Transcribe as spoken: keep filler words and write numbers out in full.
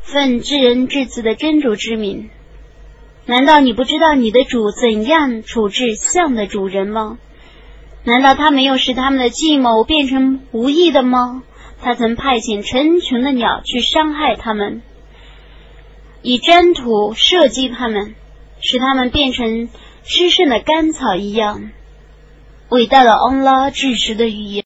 奉至人至慈的真主之名，难道你不知道你的主怎样处置象的主人吗？难道他没有使他们的计谋变成无益的吗？他曾派遣成群的鸟去伤害他们，以粘土射击他们，使他们变成吃剩的干草一样。伟大的安拉至实的语言。